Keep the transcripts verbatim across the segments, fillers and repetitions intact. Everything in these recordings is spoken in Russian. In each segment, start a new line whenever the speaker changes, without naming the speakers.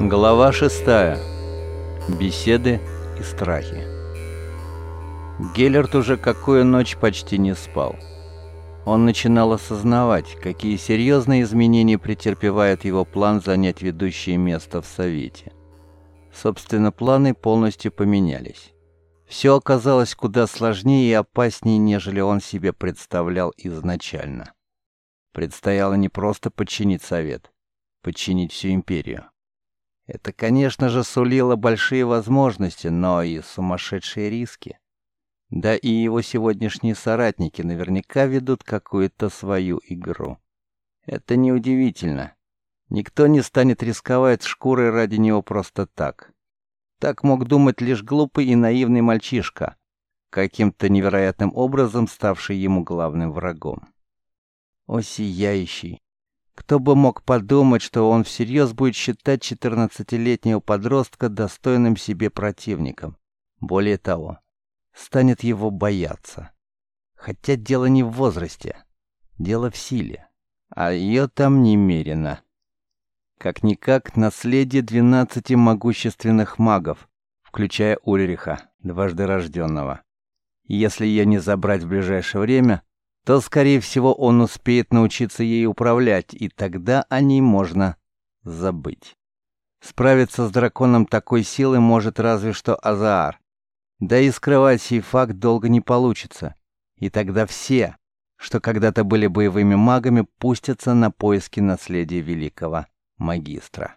Глава шестая. Беседы и страхи. Геллерт уже какую ночь почти не спал. Он начинал осознавать, какие серьезные изменения претерпевает его план занять ведущее место в Совете. Собственно, планы полностью поменялись. Все оказалось куда сложнее и опаснее, нежели он себе представлял изначально. Предстояло не просто подчинить Совет, подчинить всю империю. Это, конечно же, сулило большие возможности, но и сумасшедшие риски. Да и его сегодняшние соратники наверняка ведут какую-то свою игру. Это неудивительно. Никто не станет рисковать шкурой ради него просто так. Так мог думать лишь глупый и наивный мальчишка, каким-то невероятным образом ставший ему главным врагом. О, сияющий! Кто бы мог подумать, что он всерьез будет считать четырнадцатилетнего подростка достойным себе противником. Более того, станет его бояться. Хотя дело не в возрасте, дело в силе, а ее там немерено. Как-никак наследие двенадцати могущественных магов, включая Ульриха, дважды рожденного. Если ее не забрать в ближайшее время, то, скорее всего, он успеет научиться ей управлять, и тогда о ней можно забыть. Справиться с драконом такой силы может разве что Азаар. Да и скрывать сей факт долго не получится, и тогда все, что когда-то были боевыми магами, пустятся на поиски наследия великого магистра.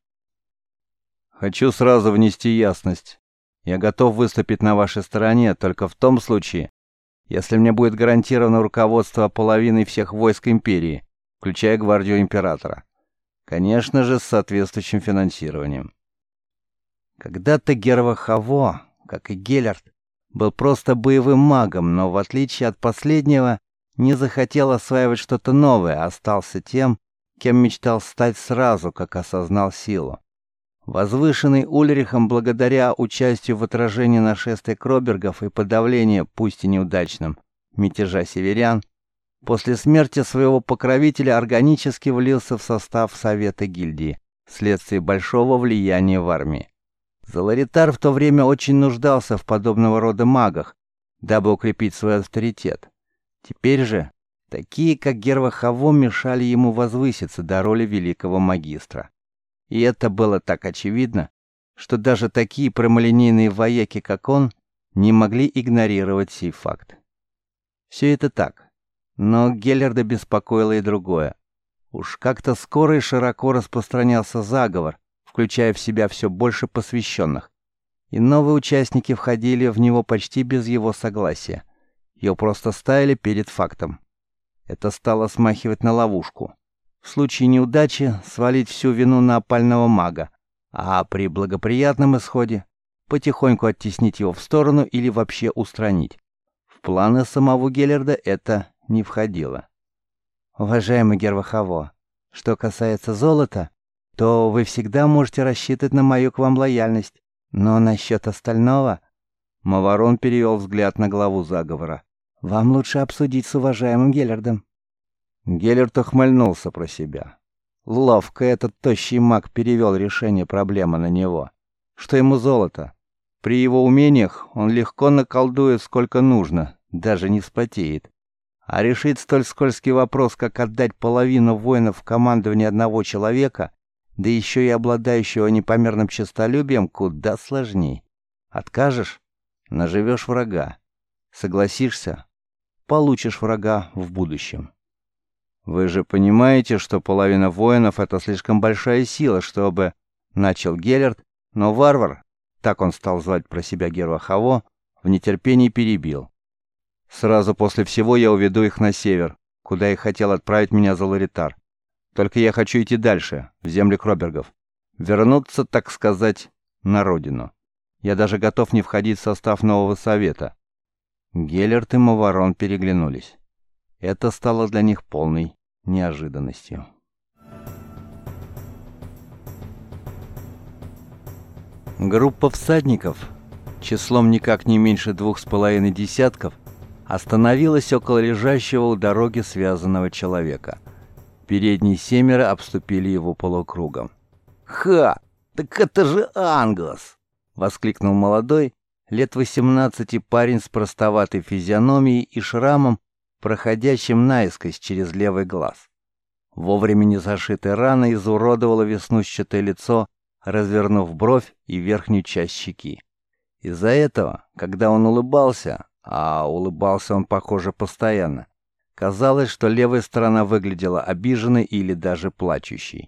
Хочу сразу внести ясность. Я готов выступить на вашей стороне только в том случае, если мне будет гарантировано руководство половиной всех войск империи, включая гвардию императора. Конечно же, с соответствующим финансированием. Когда-то Герва Хаво, как и Геллерт, был просто боевым магом, но в отличие от последнего, не захотел осваивать что-то новое, а остался тем, кем мечтал стать сразу, как осознал силу. Возвышенный Ульрихом благодаря участию в отражении нашествия Кробергов и подавлению, пусть и неудачным, мятежа северян, после смерти своего покровителя органически влился в состав Совета гильдии, вследствие большого влияния в армии. Заларитар в то время очень нуждался в подобного рода магах, дабы укрепить свой авторитет. Теперь же такие, как Герва Хаво, мешали ему возвыситься до роли великого магистра. И это было так очевидно, что даже такие прямолинейные вояки, как он, не могли игнорировать сей факт. Все это так, но Геллерда беспокоило и другое. Уж как-то скоро и широко распространялся заговор, включая в себя все больше посвященных, и новые участники входили в него почти без его согласия. Ее просто ставили перед фактом. Это стало смахивать на ловушку. В случае неудачи свалить всю вину на опального мага, а при благоприятном исходе потихоньку оттеснить его в сторону или вообще устранить. В планы самого Геллерда это не входило. Уважаемый Герва Хаво, что касается золота, то вы всегда можете рассчитывать на мою к вам лояльность. Но насчет остального... Маварон перевел взгляд на главу заговора. Вам лучше обсудить с уважаемым Геллердом. Геллерт ухмыльнулся про себя. Ловко этот тощий маг перевел решение проблемы на него. Что ему золото? При его умениях он легко наколдует сколько нужно, даже не вспотеет. А решить столь скользкий вопрос, как отдать половину воинов в командование одного человека, да еще и обладающего непомерным честолюбием, куда сложней. Откажешь — наживешь врага. Согласишься — получишь врага в будущем. Вы же понимаете, что половина воинов — это слишком большая сила, чтобы... Начал Геллерт, но варвар, так он стал звать про себя Герва Хаво, в нетерпении перебил. Сразу после всего я уведу их на север, куда и хотел отправить меня Заларитар. Только я хочу идти дальше, в земли Кробергов. Вернуться, так сказать, на родину. Я даже готов не входить в состав нового совета. Геллерт и Маварон переглянулись. Это стало для них полной неожиданностью. Группа всадников, числом никак не меньше двух с половиной десятков, остановилась около лежащего у дороги связанного человека. Передние семеро обступили его полукругом. «Ха! «Так это же Ангус!» — воскликнул молодой, лет восемнадцати парень с простоватой физиономией и шрамом, проходящим наискось через левый глаз. Вовремя не зашитая рана изуродовала веснущатое лицо, развернув бровь и верхнюю часть щеки. Из-за этого, когда он улыбался, а улыбался он, похоже, постоянно, казалось, что левая сторона выглядела обиженной или даже плачущей.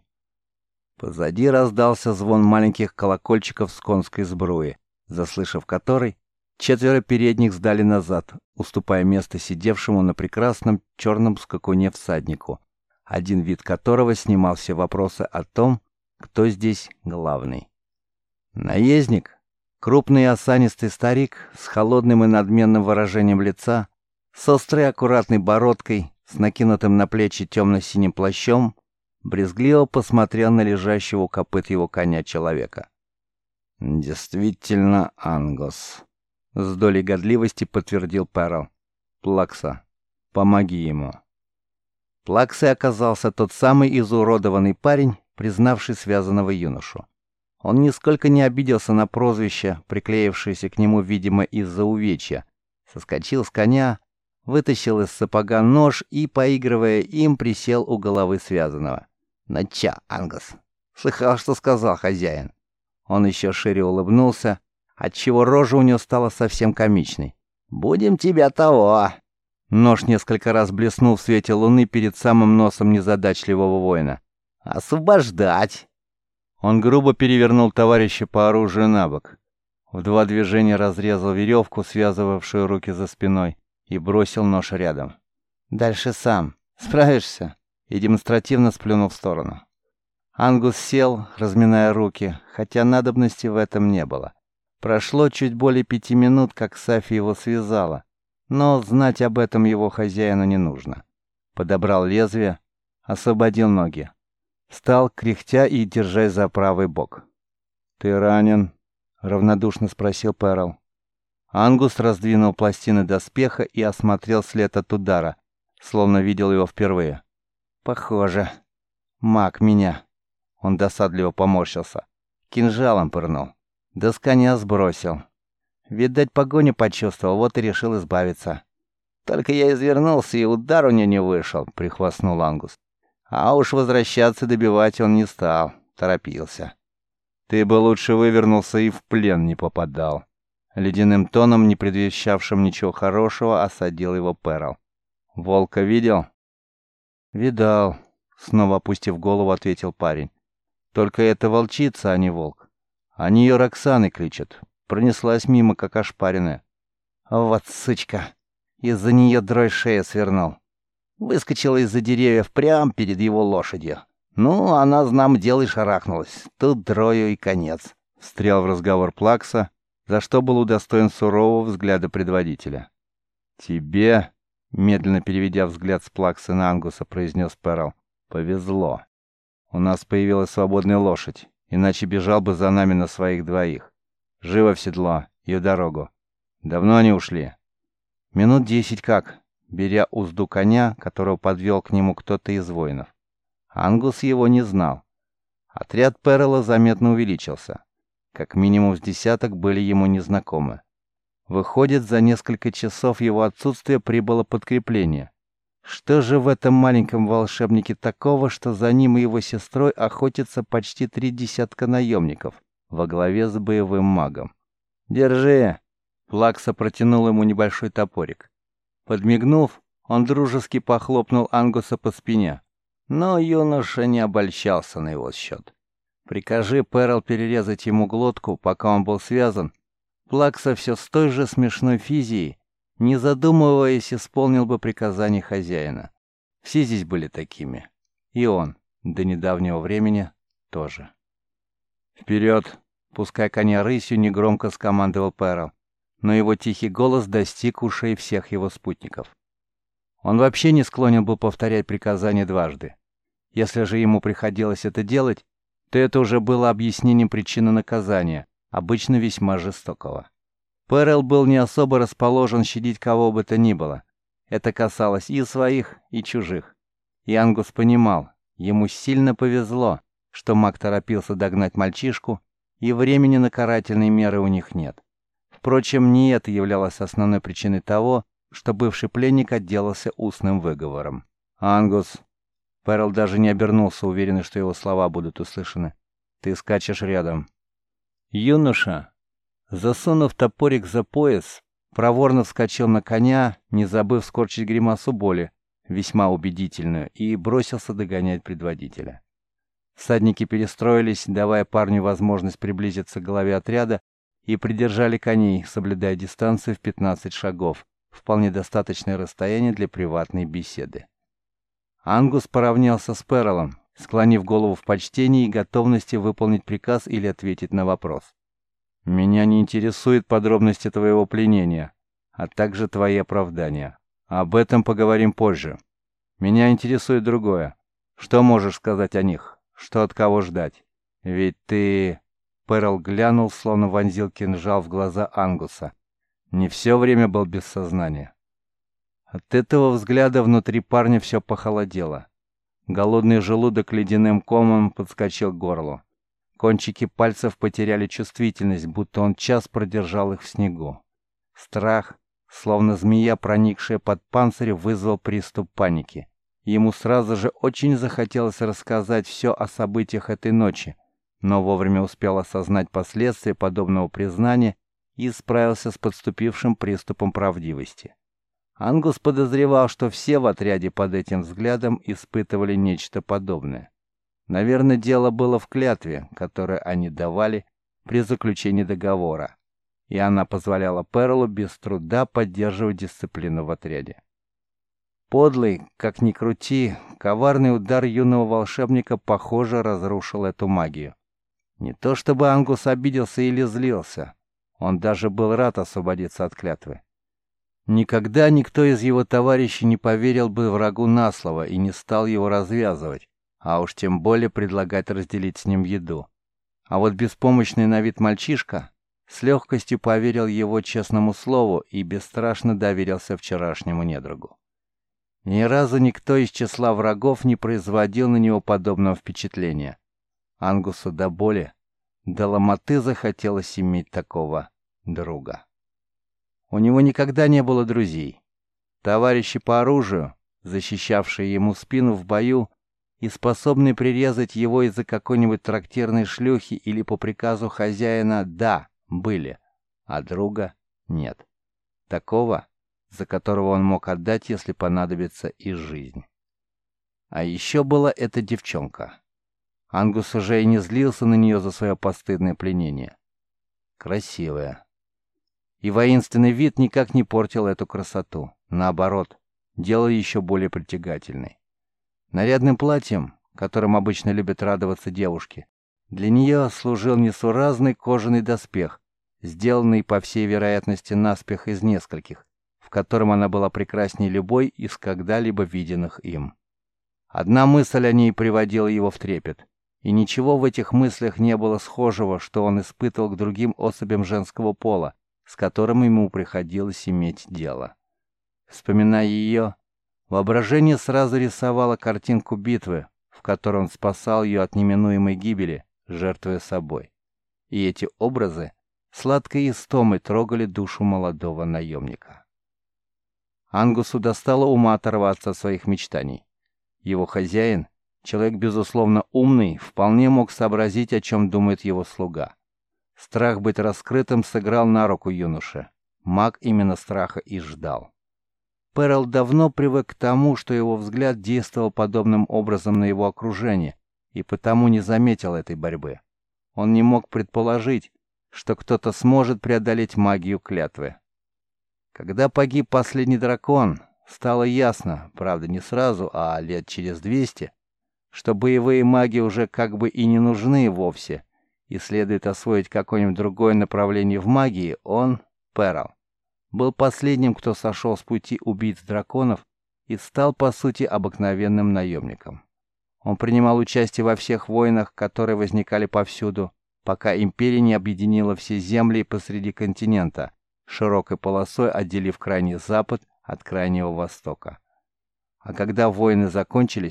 Позади раздался звон маленьких колокольчиков с конской сбруи, заслышав который, четверо передних сдали назад, уступая место сидевшему на прекрасном черном скакуне всаднику, один вид которого снимал все вопросы о том, кто здесь главный. Наездник, крупный и осанистый старик с холодным и надменным выражением лица, с острой аккуратной бородкой, с накинутым на плечи темно-синим плащом, брезгливо посмотрел на лежащего у копыт его коня человека. «Действительно, Ангус», — с долей годливости подтвердил Перл. «Плакса, помоги ему». Плаксой оказался тот самый изуродованный парень, признавший связанного юношу. Он нисколько не обиделся на прозвище, приклеившееся к нему, видимо, из-за увечья. Соскочил с коня, вытащил из сапога нож и, поигрывая им, присел у головы связанного. «Ну чё, Ангус, слыхал, что сказал хозяин?» Он еще шире улыбнулся, отчего рожа у него стала совсем комичной. «Будем тебя того!» Нож несколько раз блеснул в свете луны перед самым носом незадачливого воина. «Освобождать!» Он грубо перевернул товарища по оружию на бок. В два движения разрезал веревку, связывавшую руки за спиной, и бросил нож рядом. «Дальше сам. Справишься?» И демонстративно сплюнул в сторону. Ангус сел, разминая руки, хотя надобности в этом не было. Прошло чуть более пяти минут, как Сафи его связала, но знать об этом его хозяину не нужно. Подобрал лезвие, освободил ноги. Встал, кряхтя и держась за правый бок. «Ты ранен?» — равнодушно спросил Перл. Ангус раздвинул пластины доспеха и осмотрел след от удара, словно видел его впервые. «Похоже. Маг меня». Он досадливо поморщился. Кинжалом пырнул. Да с коня сбросил. Видать, погоню почувствовал, вот и решил избавиться. «Только я извернулся, и удар у него не вышел», — прихвастнул Ангус. А уж возвращаться добивать он не стал, торопился. «Ты бы лучше вывернулся и в плен не попадал». Ледяным тоном, не предвещавшим ничего хорошего, осадил его Перл. «Волка видел?» «Видал», — снова опустив голову, ответил парень. «Только это волчица, а не волк. Они ее Роксаной кличут. Пронеслась мимо, как ошпаренная». «Вот сучка! Из-за нее дрой шея свернул. Выскочила из-за деревьев прямо перед его лошадью. Ну, она, знам, дело и шарахнулась. Тут дрою и конец». Встрял в разговор Плакса, за что был удостоен сурового взгляда предводителя. «Тебе...» Медленно переведя взгляд с Плаксы на Ангуса, произнес Перл. «Повезло. У нас появилась свободная лошадь, иначе бежал бы за нами на своих двоих. Живо в седло и в дорогу. Давно они ушли?» «Минут десять как», беря узду коня, которого подвел к нему кто-то из воинов. Ангус его не знал. Отряд Перла заметно увеличился. Как минимум с десяток были ему незнакомы. Выходит, за несколько часов его отсутствия прибыло подкрепление. Что же в этом маленьком волшебнике такого, что за ним и его сестрой охотятся почти три десятка наемников во главе с боевым магом? «Держи!» Плакса протянул ему небольшой топорик. Подмигнув, он дружески похлопнул Ангуса по спине. Но юноша не обольщался на его счет. Прикажи Перл перерезать ему глотку, пока он был связан, Плакса все с той же смешной физией, не задумываясь, исполнил бы приказание хозяина. Все здесь были такими. И он, до недавнего времени, тоже. «Вперед!» Пускай коня рысью, негромко скомандовал Перл, но его тихий голос достиг ушей всех его спутников. Он вообще не склонен был повторять приказания дважды. Если же ему приходилось это делать, то это уже было объяснением причины наказания, обычно весьма жестокого. Перл был не особо расположен щадить кого бы то ни было. Это касалось и своих, и чужих. И Ангус понимал, ему сильно повезло, что маг торопился догнать мальчишку, и времени на карательные меры у них нет. Впрочем, не это являлось основной причиной того, что бывший пленник отделался устным выговором. «Ангус!» Перл даже не обернулся, уверенный, что его слова будут услышаны. «Ты скачешь рядом». Юноша, засунув топорик за пояс, проворно вскочил на коня, не забыв скорчить гримасу боли, весьма убедительную, и бросился догонять предводителя. Всадники перестроились, давая парню возможность приблизиться к голове отряда, и придержали коней, соблюдая дистанцию в пятнадцать шагов, вполне достаточное расстояние для приватной беседы. Ангус поравнялся с Перлом, склонив голову в почтении и готовности выполнить приказ или ответить на вопрос. «Меня не интересуют подробности твоего пленения, а также твои оправдания. Об этом поговорим позже. Меня интересует другое. Что можешь сказать о них? Что от кого ждать? Ведь ты...» Перл глянул, словно вонзил кинжал в глаза Ангуса. «Не все время был без сознания». От этого взгляда внутри парня все похолодело. Голодный желудок ледяным комом подскочил к горлу. Кончики пальцев потеряли чувствительность, будто он час продержал их в снегу. Страх, словно змея, проникшая под панцирь, вызвал приступ паники. Ему сразу же очень захотелось рассказать все о событиях этой ночи, но вовремя успел осознать последствия подобного признания и справился с подступившим приступом правдивости. Ангус подозревал, что все в отряде под этим взглядом испытывали нечто подобное. Наверное, дело было в клятве, которую они давали при заключении договора, и она позволяла Перлу без труда поддерживать дисциплину в отряде. Подлый, как ни крути, коварный удар юного волшебника, похоже, разрушил эту магию. Не то чтобы Ангус обиделся или злился, он даже был рад освободиться от клятвы. Никогда никто из его товарищей не поверил бы врагу на слово и не стал его развязывать, а уж тем более предлагать разделить с ним еду. А вот беспомощный на вид мальчишка с легкостью поверил его честному слову и бесстрашно доверился вчерашнему недругу. Ни разу никто из числа врагов не производил на него подобного впечатления. Ангусу до боли, до ломоты захотелось иметь такого друга. У него никогда не было друзей. Товарищи по оружию, защищавшие ему спину в бою и способные прирезать его из-за какой-нибудь трактирной шлюхи или по приказу хозяина, да, были, а друга нет. Такого, за которого он мог отдать, если понадобится, и жизнь. А еще была эта девчонка. Ангус уже и не злился на нее за свое постыдное пленение. Красивая. И воинственный вид никак не портил эту красоту. Наоборот, делал еще более притягательной. Нарядным платьем, которым обычно любят радоваться девушки, для нее служил несуразный кожаный доспех, сделанный, по всей вероятности, наспех из нескольких, в котором она была прекрасней любой из когда-либо виденных им. Одна мысль о ней приводила его в трепет, и ничего в этих мыслях не было схожего, что он испытывал к другим особям женского пола, с которым ему приходилось иметь дело. Вспоминая ее, воображение сразу рисовало картинку битвы, в которой он спасал ее от неминуемой гибели, жертвуя собой. И эти образы сладкой истомой трогали душу молодого наемника. Ангусу достало ума оторваться от своих мечтаний. Его хозяин, человек безусловно умный, вполне мог сообразить, о чем думает его слуга. Страх быть раскрытым сыграл на руку юноше. Маг именно страха и ждал. Перл давно привык к тому, что его взгляд действовал подобным образом на его окружение, и потому не заметил этой борьбы. Он не мог предположить, что кто-то сможет преодолеть магию клятвы. Когда погиб последний дракон, стало ясно, правда не сразу, а лет через двести, что боевые маги уже как бы и не нужны вовсе, и следует освоить какое-нибудь другое направление в магии. Он, Перл, был последним, кто сошел с пути убийц драконов и стал, по сути, обыкновенным наемником. Он принимал участие во всех войнах, которые возникали повсюду, пока империя не объединила все земли посреди континента, широкой полосой отделив крайний запад от крайнего востока. А когда войны закончились,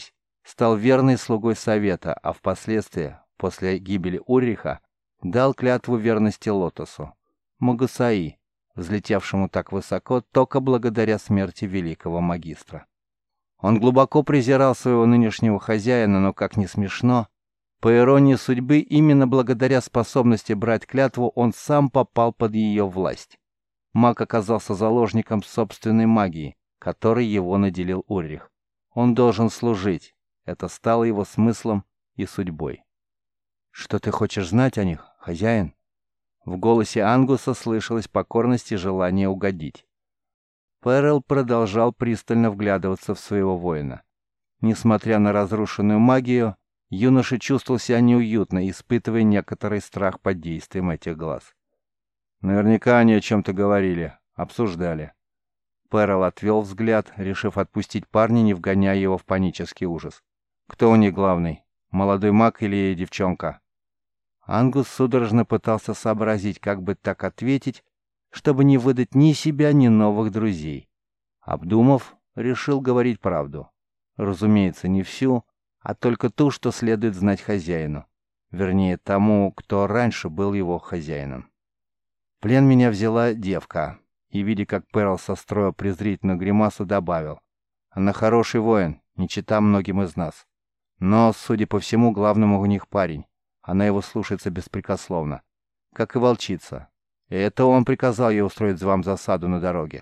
стал верной слугой совета, а впоследствии, после гибели Ульриха, дал клятву верности Лотосу, Магусаи, взлетевшему так высоко только благодаря смерти великого магистра. Он глубоко презирал своего нынешнего хозяина, но, как ни смешно, по иронии судьбы, именно благодаря способности брать клятву он сам попал под ее власть. Маг оказался заложником собственной магии, которой его наделил Ульрих. Он должен служить. Это стало его смыслом и судьбой. «Что ты хочешь знать о них, хозяин?» В голосе Ангуса слышалась покорность и желание угодить. Перел продолжал пристально вглядываться в своего воина. Несмотря на разрушенную магию, юноша чувствовал себя неуютно, испытывая некоторый страх под действием этих глаз. «Наверняка они о чем-то говорили, обсуждали». Перел отвел взгляд, решив отпустить парня, не вгоняя его в панический ужас. «Кто у них главный? Молодой маг или девчонка?» Ангус судорожно пытался сообразить, как бы так ответить, чтобы не выдать ни себя, ни новых друзей. Обдумав, решил говорить правду. Разумеется, не всю, а только ту, что следует знать хозяину. Вернее, тому, кто раньше был его хозяином. Плен меня взяла девка, и, видя, как Перл состроил презрительную гримасу, добавил: «Она хороший воин, не чета многим из нас. Но, судя по всему, главным у них парень. Она его слушается беспрекословно, как и волчица. И это он приказал ей устроить вам засаду на дороге».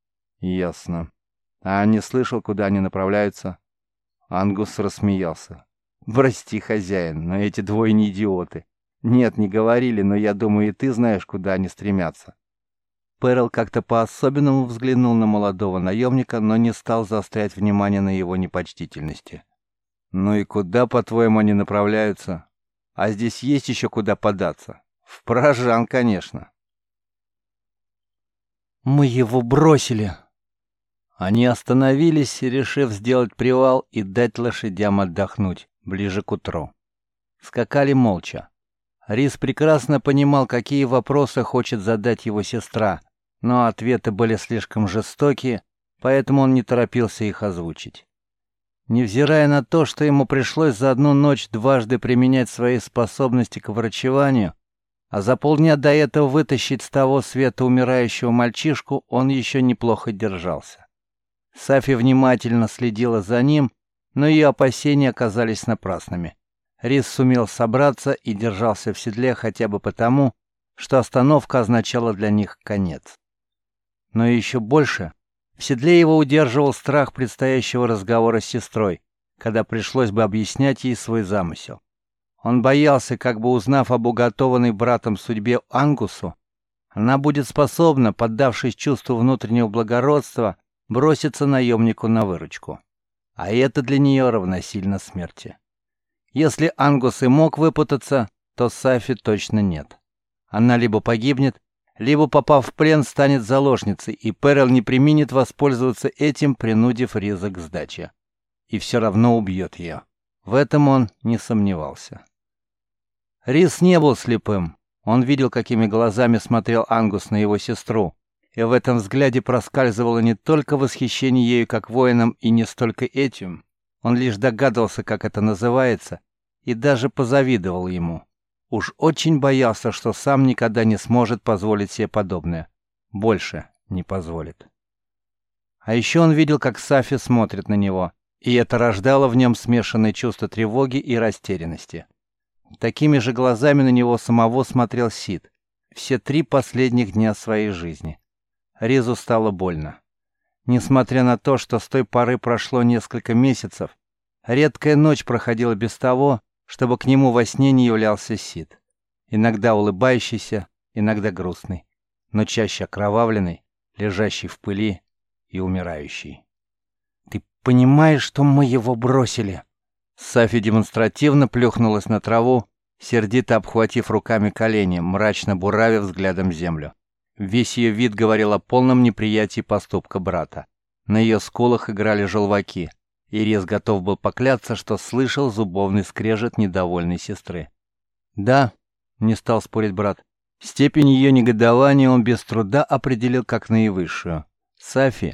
«Ясно. А не слышал, куда они направляются?» Ангус рассмеялся. «Прости, хозяин, но эти двое не идиоты. Нет, не говорили, но я думаю, и ты знаешь, куда они стремятся». Перл как-то по-особенному взглянул на молодого наемника, но не стал заострять внимание на его непочтительности. «Ну и куда, по-твоему, они направляются? А здесь есть еще куда податься. В Прожан, конечно».
«Мы его бросили».
Они остановились, решив сделать привал и дать лошадям отдохнуть ближе к утру. Скакали молча. Рис прекрасно понимал, какие вопросы хочет задать его сестра, но ответы были слишком жестокие, поэтому он не торопился их озвучить. Невзирая на то, что ему пришлось за одну ночь дважды применять свои способности к врачеванию, а за полдня до этого вытащить с того света умирающего мальчишку, он еще неплохо держался. Сафи внимательно следила за ним, но ее опасения оказались напрасными. Рис сумел собраться и держался в седле хотя бы потому, что остановка означала для них конец. Но еще больше в седле его удерживал страх предстоящего разговора с сестрой, когда пришлось бы объяснять ей свой замысел. Он боялся, как бы узнав об уготованной братом судьбе Ангусу, она будет способна, поддавшись чувству внутреннего благородства, броситься наемнику на выручку. А это для нее равносильно смерти. Если Ангус и мог выпутаться, то Сафи точно нет. Она либо погибнет, либо, попав в плен, станет заложницей, и Перел не преминет воспользоваться этим, принудив Риза к сдаче. И все равно убьет ее. В этом он не сомневался. Риз не был слепым. Он видел, какими глазами смотрел Ангус на его сестру, и в этом взгляде проскальзывало не только восхищение ею как воином и не столько этим. Он лишь догадывался, как это называется, и даже позавидовал ему. Уж очень боялся, что сам никогда не сможет позволить себе подобное. Больше не позволит. А еще он видел, как Сафи смотрит на него, и это рождало в нем смешанные чувства тревоги и растерянности. Такими же глазами на него самого смотрел Сид все три последних дня своей жизни. Ризу стало больно. Несмотря на то, что с той поры прошло несколько месяцев, редкая ночь проходила без того, чтобы к нему во сне не являлся Сид. Иногда улыбающийся, иногда грустный, но чаще окровавленный, лежащий в пыли и умирающий.
«Ты понимаешь, что мы его бросили?»
Сафи демонстративно плюхнулась на траву, сердито обхватив руками колени, мрачно буравив взглядом землю. Весь ее вид говорил о полном неприятии поступка брата. На ее скулах играли желваки, и Рез готов был поклясться, что слышал зубовный скрежет недовольной сестры. «Да», — не стал спорить брат, — степень ее негодования он без труда определил как наивысшую. Сафи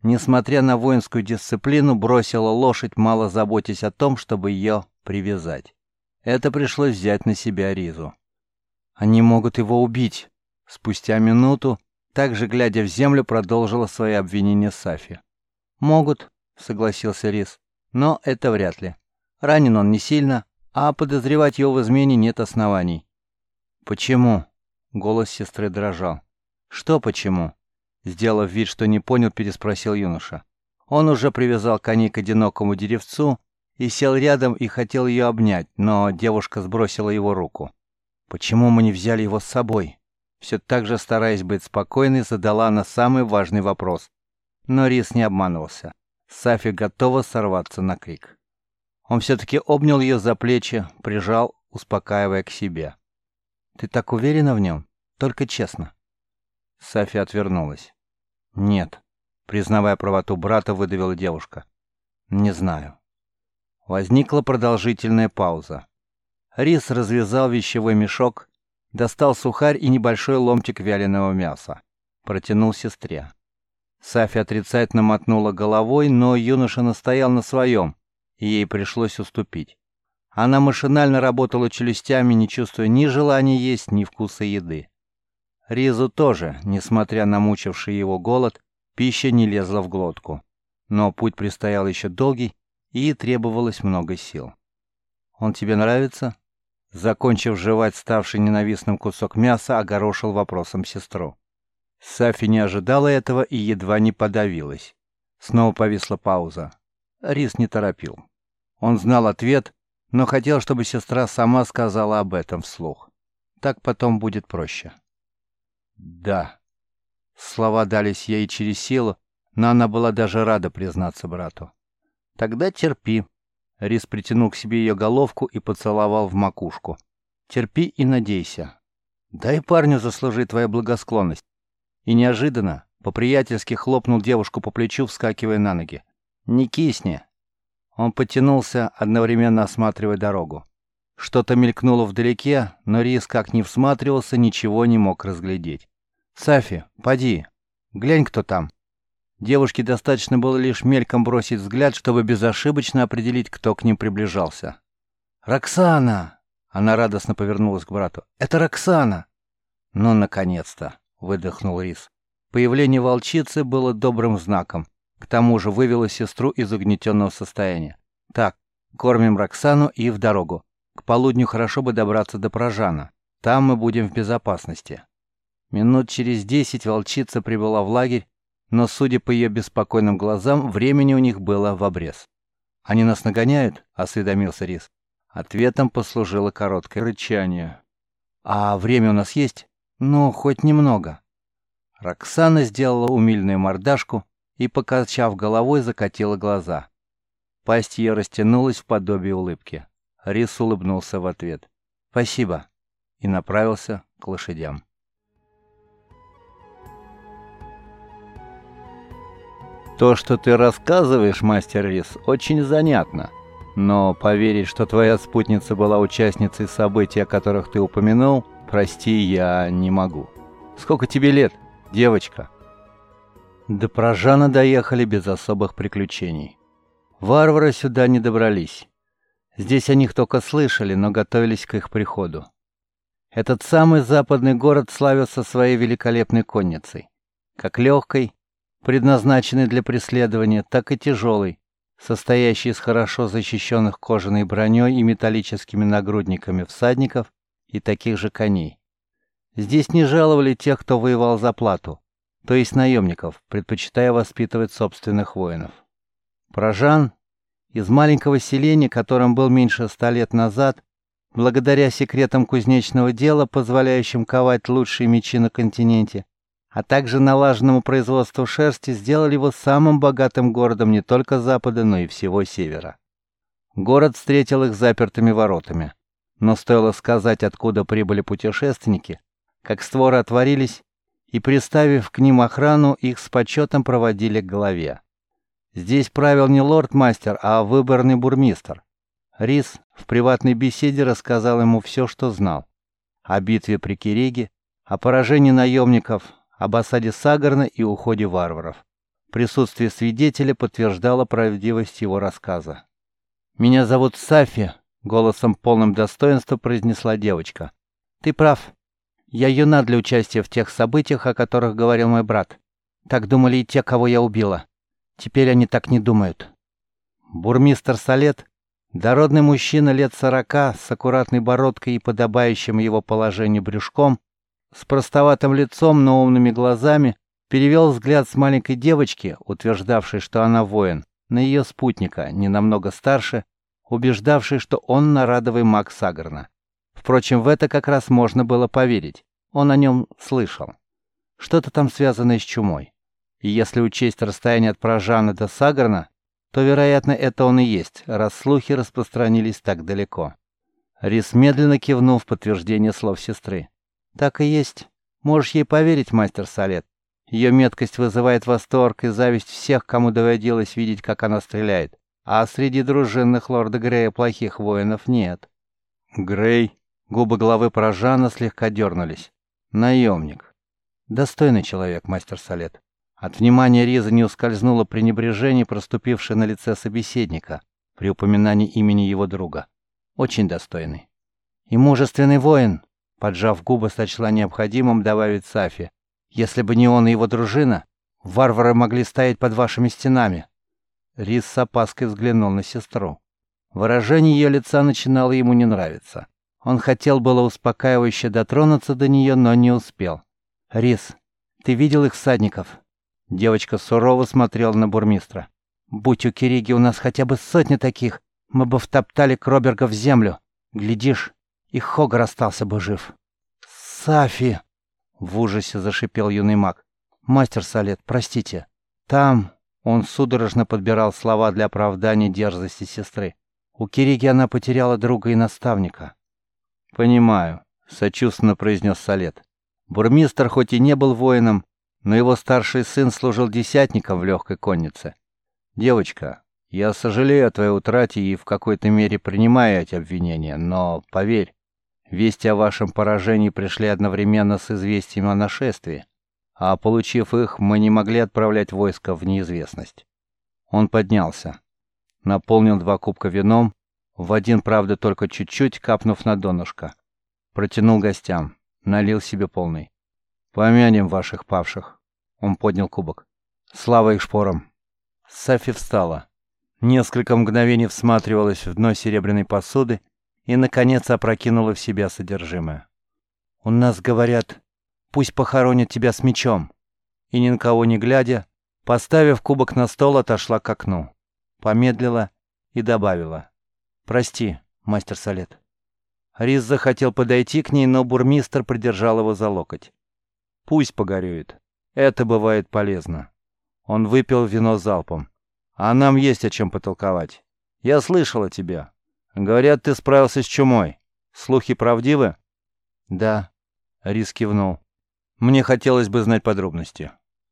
несмотря на воинскую дисциплину, бросила лошадь, мало заботясь о том, чтобы ее привязать. Это пришлось взять на себя Ризу. «Они могут его убить!» Спустя минуту, также глядя в землю, продолжила свои обвинения Сафи. «Могут», — согласился Риз, — «но это вряд ли. Ранен он не сильно, а подозревать его в измене нет оснований». «Почему?» — голос сестры дрожал. «Что почему?» — сделав вид, что не понял, переспросил юноша. Он уже привязал коней к одинокому деревцу и сел рядом и хотел ее обнять, но девушка сбросила его руку. «Почему мы не взяли его с собой?» Все так же, стараясь быть спокойной, задала она самый важный вопрос. Но Риз не обманывался. Сафи готова сорваться на крик. Он все-таки обнял ее за плечи, прижал, успокаивая к себе. «Ты так уверена в нем? Только честно». Сафи отвернулась. «Нет», — признавая правоту брата, выдавила девушка. «Не знаю». Возникла продолжительная пауза. Риз развязал вещевой мешок, достал сухарь и небольшой ломтик вяленого мяса. Протянул сестре. Сафи отрицательно мотнула головой, но юноша настоял на своем, и ей пришлось уступить. Она машинально работала челюстями, не чувствуя ни желания есть, ни вкуса еды. Ризу тоже, несмотря на мучивший его голод, пища не лезла в глотку. Но путь предстоял еще долгий, и требовалось много сил. «Он тебе нравится?» Закончив жевать ставший ненавистным кусок мяса, огорошил вопросом сестру. Сафи не ожидала этого и едва не подавилась. Снова повисла пауза. Риз не торопил. Он знал ответ, но хотел, чтобы сестра сама сказала об этом вслух. Так потом будет проще. «Да». Слова дались ей через силу, но она была даже рада признаться брату. «Тогда терпи». Риз притянул к себе ее головку и поцеловал в макушку. «Терпи и надейся. Дай парню заслужить твою благосклонность». И неожиданно по-приятельски хлопнул девушку по плечу, вскакивая на ноги. «Не кисни». Он потянулся, одновременно осматривая дорогу. Что-то мелькнуло вдалеке, но Риз, как ни всматривался, ничего не мог разглядеть. «Сафи, поди, глянь, кто там». Девушке достаточно было лишь мельком бросить взгляд, чтобы безошибочно определить, кто к ним приближался. «Роксана!» — она радостно повернулась к брату. «Это Роксана!» «Ну, наконец-то!» — выдохнул Риз. Появление волчицы было добрым знаком. К тому же вывело сестру из угнетенного состояния. «Так, кормим Роксану и в дорогу. К полудню хорошо бы добраться до Прожана. Там мы будем в безопасности». Минут через десять волчица прибыла в лагерь, но, судя по ее беспокойным глазам, времени у них было в обрез. «Они нас нагоняют?» — осведомился Риз. Ответом послужило короткое рычание. «А время у нас есть? Ну, хоть немного». Роксана сделала умильную мордашку и, покачав головой, закатила глаза. Пасть ее растянулась в подобие улыбки. Риз улыбнулся в ответ. «Спасибо», и направился к лошадям. «То, что ты рассказываешь, мастер Риз, очень занятно. Но поверить, что твоя спутница была участницей событий, о которых ты упомянул, прости, я не могу. Сколько тебе лет, девочка?» До Прожана доехали без особых приключений. Варвары сюда не добрались. Здесь о них только слышали, но готовились к их приходу. Этот самый западный город славился своей великолепной конницей. Как легкой, предназначенный для преследования, так и тяжелый, состоящий из хорошо защищенных кожаной броней и металлическими нагрудниками всадников и таких же коней. Здесь не жаловали тех, кто воевал за плату, то есть наемников, предпочитая воспитывать собственных воинов. Прожан, из маленького селения, которым был меньше ста лет назад, благодаря секретам кузнечного дела, позволяющим ковать лучшие мечи на континенте, а также налаженному производству шерсти, сделали его самым богатым городом не только Запада, но и всего Севера. Город встретил их запертыми воротами. Но стоило сказать, откуда прибыли путешественники, как створы отворились, и, приставив к ним охрану, их с почетом проводили к главе. Здесь правил не лорд-мастер, а выборный бурмистр. Риз в приватной беседе рассказал ему все, что знал. О битве при Кереге, о поражении наемников, об осаде Сагарна и уходе варваров. Присутствие свидетеля подтверждало правдивость его рассказа. «Меня зовут Сафи», — голосом полным достоинства произнесла девочка. «Ты прав. Я юна для участия в тех событиях, о которых говорил мой брат. Так думали и те, кого я убила. Теперь они так не думают». Бурмистр Салет, дородный мужчина лет сорока, с аккуратной бородкой и подобающим его положению брюшком, с простоватым лицом, но умными глазами, перевел взгляд с маленькой девочки, утверждавшей, что она воин, на ее спутника, не намного старше, убеждавший, что он нарадовый маг Сагарна. Впрочем, в это как раз можно было поверить. Он о нем слышал. Что-то там связанное с чумой. И если учесть расстояние от Прожана до Сагарна, то, вероятно, это он и есть, раз слухи распространились так далеко. Рис медленно кивнул в подтверждение слов сестры. «Так и есть. Можешь ей поверить, мастер Салет. Ее меткость вызывает восторг и зависть всех, кому доводилось видеть, как она стреляет. А среди дружинных лорда Грея плохих воинов нет». Грей, губы главы Прожана слегка дернулись. «Наемник. Достойный человек, мастер Салет». От внимания Риза не ускользнуло пренебрежение, проступившее на лице собеседника при упоминании имени его друга. Очень достойный. «И мужественный воин», — поджав губы, сочла необходимым добавить Сафи. «Если бы не он и его дружина, варвары могли стоять под вашими стенами». Риз с опаской взглянул на сестру. Выражение ее лица начинало ему не нравиться. Он хотел было успокаивающе дотронуться до нее, но не успел. «Риз, ты видел их всадников?» Девочка сурово смотрела на бурмистра. «Будь у Кириги у нас хотя бы сотни таких, мы бы втоптали Кроберга в землю. Глядишь, и Хогар остался бы жив». «Сафи!» — в ужасе зашипел юный маг. «Мастер Салет, простите. Там...» — он судорожно подбирал слова для оправдания дерзости сестры. «У Кириги она потеряла друга и наставника». «Понимаю», — сочувственно произнес Салет. Бурмистр хоть и не был воином, но его старший сын служил десятником в легкой коннице. «Девочка, я сожалею о твоей утрате и в какой-то мере принимаю эти обвинения, но, поверь, вести о вашем поражении пришли одновременно с известием о нашествии, а, получив их, мы не могли отправлять войско в неизвестность». Он поднялся, наполнил два кубка вином, в один, правда, только чуть-чуть, капнув на донышко. Протянул гостям, налил себе полный. «Помянем ваших павших». Он поднял кубок. «Слава их шпорам!» Сафи встала. Несколько мгновений всматривалась в дно серебряной посуды и, наконец, опрокинула в себя содержимое. «У нас говорят, пусть похоронят тебя с мечом». И ни на кого не глядя, поставив кубок на стол, отошла к окну. Помедлила и добавила. «Прости, мастер Салет». Риз захотел подойти к ней, но бурмистр придержал его за локоть. «Пусть погорюет. Это бывает полезно». Он выпил вино залпом. «А нам есть о чем потолковать. Я слышал о тебе. Говорят, ты справился с чумой. Слухи правдивы?» «Да», — Риз кивнул. «Мне хотелось бы знать подробности».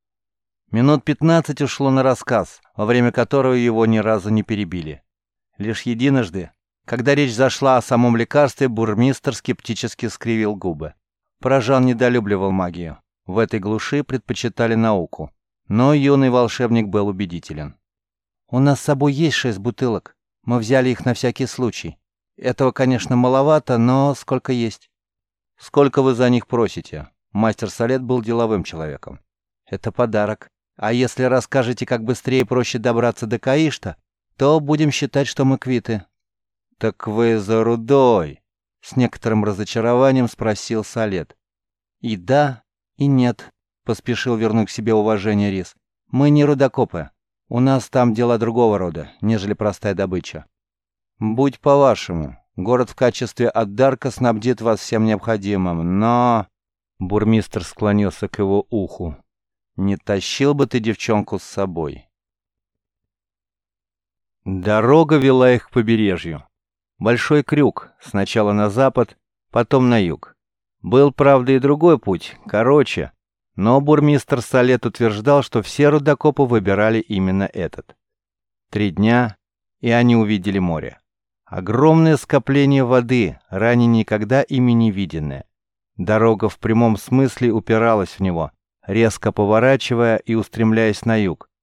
Минут пятнадцать ушло на рассказ, во время которого его ни разу не перебили. Лишь единожды, когда речь зашла о самом лекарстве, бурмистр скептически скривил губы. Прожан недолюбливал магию. В этой глуши предпочитали науку. Но юный волшебник был убедителен. «У нас с собой есть шесть бутылок. Мы взяли их на всякий случай. Этого, конечно, маловато, но сколько есть». «Сколько вы за них просите?» Мастер Салет был деловым человеком. «Это подарок. А если расскажете, как быстрее и проще добраться до Каишта, то будем считать, что мы квиты». «Так вы за рудой?» — с некоторым разочарованием спросил Салет. «И да, и нет», — поспешил вернуть к себе уважение Рис. «Мы не рудокопы. У нас там дела другого рода, нежели простая добыча». «Будь по-вашему. Город в качестве отдарка снабдит вас всем необходимым, но...» Бурмистр склонился к его уху. «Не тащил бы ты девчонку с собой». Дорога вела их к побережью. Большой крюк, сначала на запад, потом на юг. Был, правда, и другой путь, короче, но бурмистр Салет утверждал, что все рудокопы выбирали именно этот. Три дня, и они увидели море. Огромное скопление воды, ранее никогда ими не виденное. Дорога в прямом смысле упиралась в него, резко поворачивая и устремляясь на юг,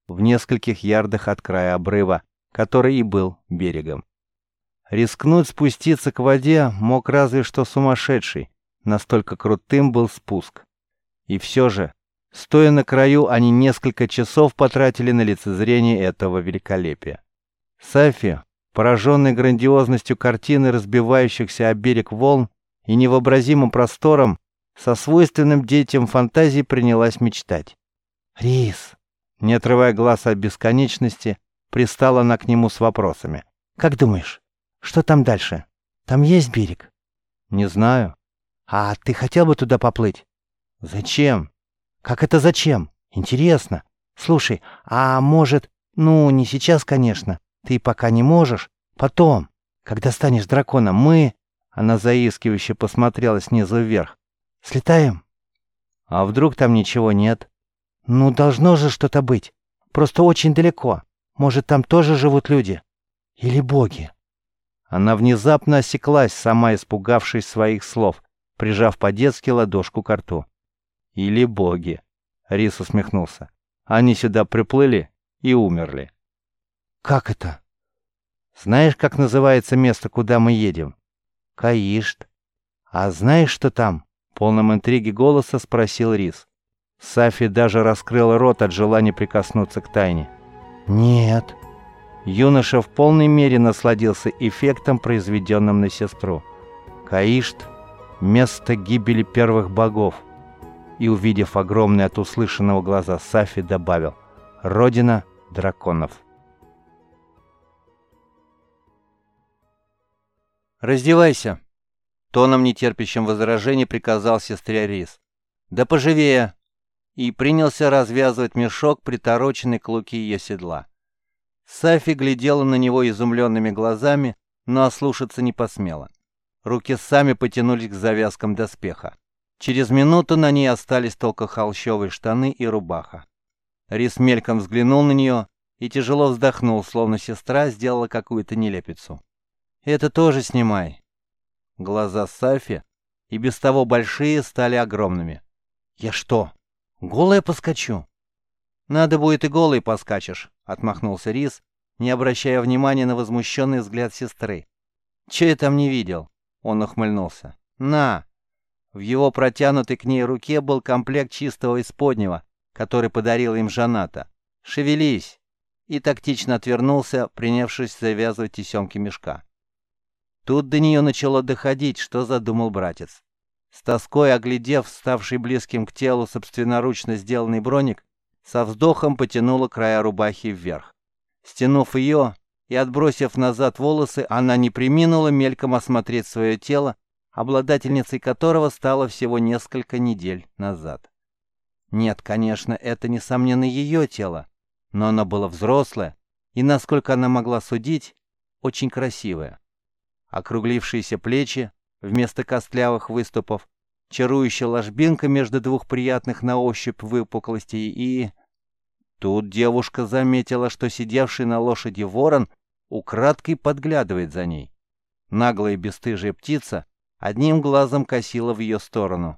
в нескольких ярдах от края обрыва, который и был берегом. Рискнуть спуститься к воде мог разве что сумасшедший, настолько крутым был спуск. И все же, стоя на краю, они несколько часов потратили на лицезрение этого великолепия. Сафи, пораженный грандиозностью картины разбивающихся о берег волн и невообразимым простором, со свойственным детям фантазией принялась мечтать. «Рис!» Не отрывая глаз от бесконечности, пристала она к нему с вопросами. «Как думаешь, что там дальше? Там есть берег?» «Не знаю». «А ты хотел бы туда поплыть?» «Зачем?» «Как это зачем? Интересно. Слушай, а может, ну, не сейчас, конечно, ты пока не можешь, потом, когда станешь драконом, мы...» Она заискивающе посмотрела снизу вверх. «Слетаем?» «А вдруг там ничего нет?» «Ну, должно же что-то быть. Просто очень далеко. Может, там тоже живут люди? Или боги?» Она внезапно осеклась, сама испугавшись своих слов, прижав по-детски ладошку к рту. «Или боги», — Рис усмехнулся. «Они сюда приплыли и умерли». «Как это?» «Знаешь, как называется место, куда мы едем?» «Каишт». «А знаешь, что там?» — полном интриги голоса спросил Рис. Сафи даже раскрыл рот от желания прикоснуться к тайне. «Нет». Юноша в полной мере насладился эффектом, произведенным на сестру. «Каишт — место гибели первых богов». И, увидев огромные от услышанного глаза, Сафи добавил: «Родина драконов». «Раздевайся», — тоном, нетерпящим возражений, приказал сестре Рис. «Да поживее!» И принялся развязывать мешок, притороченный к луке ее седла. Сафи глядела на него изумленными глазами, но ослушаться не посмела. Руки сами потянулись к завязкам доспеха. Через минуту на ней остались только холщовые штаны и рубаха. Рис мельком взглянул на нее и тяжело вздохнул, словно сестра сделала какую-то нелепицу. «Это тоже снимай». Глаза Сафи, и без того большие, стали огромными. «Я что, голая поскочу?» «Надо будет и голой поскачешь», — отмахнулся Рис, не обращая внимания на возмущенный взгляд сестры. «Че я там не видел?» — он ухмыльнулся. «На!» В его протянутой к ней руке был комплект чистого исподнего, который подарила им Жаната. «Шевелись!» И тактично отвернулся, принявшись завязывать тесемки мешка. Тут до нее начало доходить, что задумал братец. С тоской оглядев ставший близким к телу собственноручно сделанный броник, со вздохом потянула края рубахи вверх. Стянув ее и отбросив назад волосы, она не преминула мельком осмотреть свое тело, обладательницей которого стало всего несколько недель назад. Нет, конечно, это, несомненно, ее тело, но оно было взрослое и, насколько она могла судить, очень красивое. Округлившиеся плечи вместо костлявых выступов, чарующая ложбинка между двух приятных на ощупь выпуклостей и... Тут девушка заметила, что сидевший на лошади ворон украдкой подглядывает за ней. Наглая бесстыжая птица одним глазом косила в ее сторону.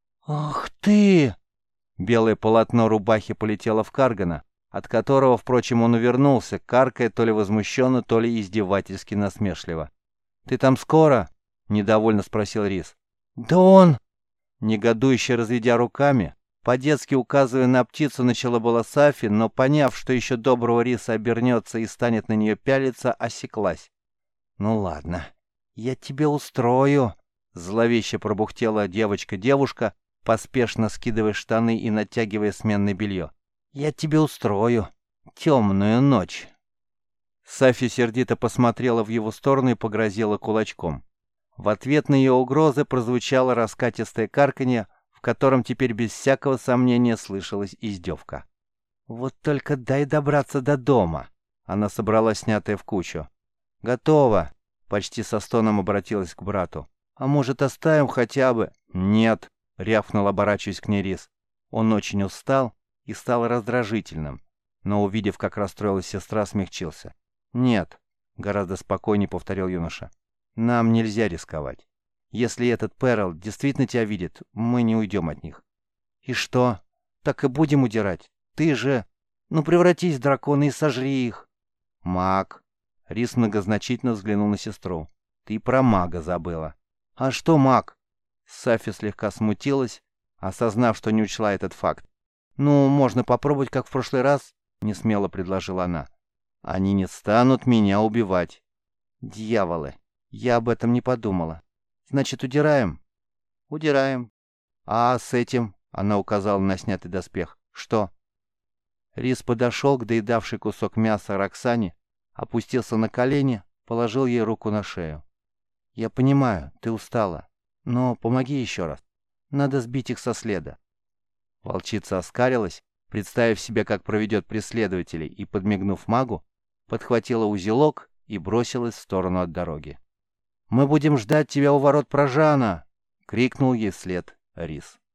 «Ах ты!» Белое полотно рубахи полетело в Каргана, от которого, впрочем, он увернулся, каркая то ли возмущенно, то ли издевательски насмешливо. «Ты там скоро?» — недовольно спросил Рис. «Да он...» Негодующе разведя руками, по-детски указывая на птицу, начала была Сафи, но, поняв, что еще доброго Риса обернется и станет на нее пялиться, осеклась. «Ну ладно, я тебе устрою», — зловеще пробухтела девочка-девушка, поспешно скидывая штаны и натягивая сменное белье. «Я тебе устрою темную ночь». Сафи сердито посмотрела в его сторону и погрозила кулачком. В ответ на ее угрозы прозвучало раскатистое карканье, в котором теперь без всякого сомнения слышалась издевка. «Вот только дай добраться до дома!» Она собрала снятое в кучу. «Готово!» — почти со стоном обратилась к брату. «А может, оставим хотя бы...» «Нет!» — рявкнул, оборачиваясь к ней Рис. Он очень устал и стал раздражительным, но, увидев, как расстроилась сестра, смягчился. «Нет!» — гораздо спокойнее повторил юноша. «Нам нельзя рисковать. Если этот Перл действительно тебя видит, мы не уйдем от них». «И что? Так и будем удирать? Ты же...»
Ну, превратись в дракона и сожри их.
Маг. Рис многозначительно взглянул на сестру. Ты про мага забыла.
А что маг?
Сафи слегка смутилась, осознав, что не учла этот факт.
Ну, можно попробовать, как в прошлый раз, несмело предложила она.
Они не станут меня убивать.
Дьяволы, я об этом не подумала. Значит, удираем?
Удираем.
А с этим, она указала на снятый доспех, что?
Рис подошел к доедавшей кусок мяса Роксане, опустился на колени, положил ей руку на шею.
Я понимаю, ты устала, но помоги еще раз. Надо сбить их со следа.
Волчица оскалилась, представив себе, как проведет преследователей, и, подмигнув магу, подхватила узелок и бросилась в сторону от дороги.
«Мы будем ждать тебя у ворот Прожана!»
— крикнул ей вслед Рис.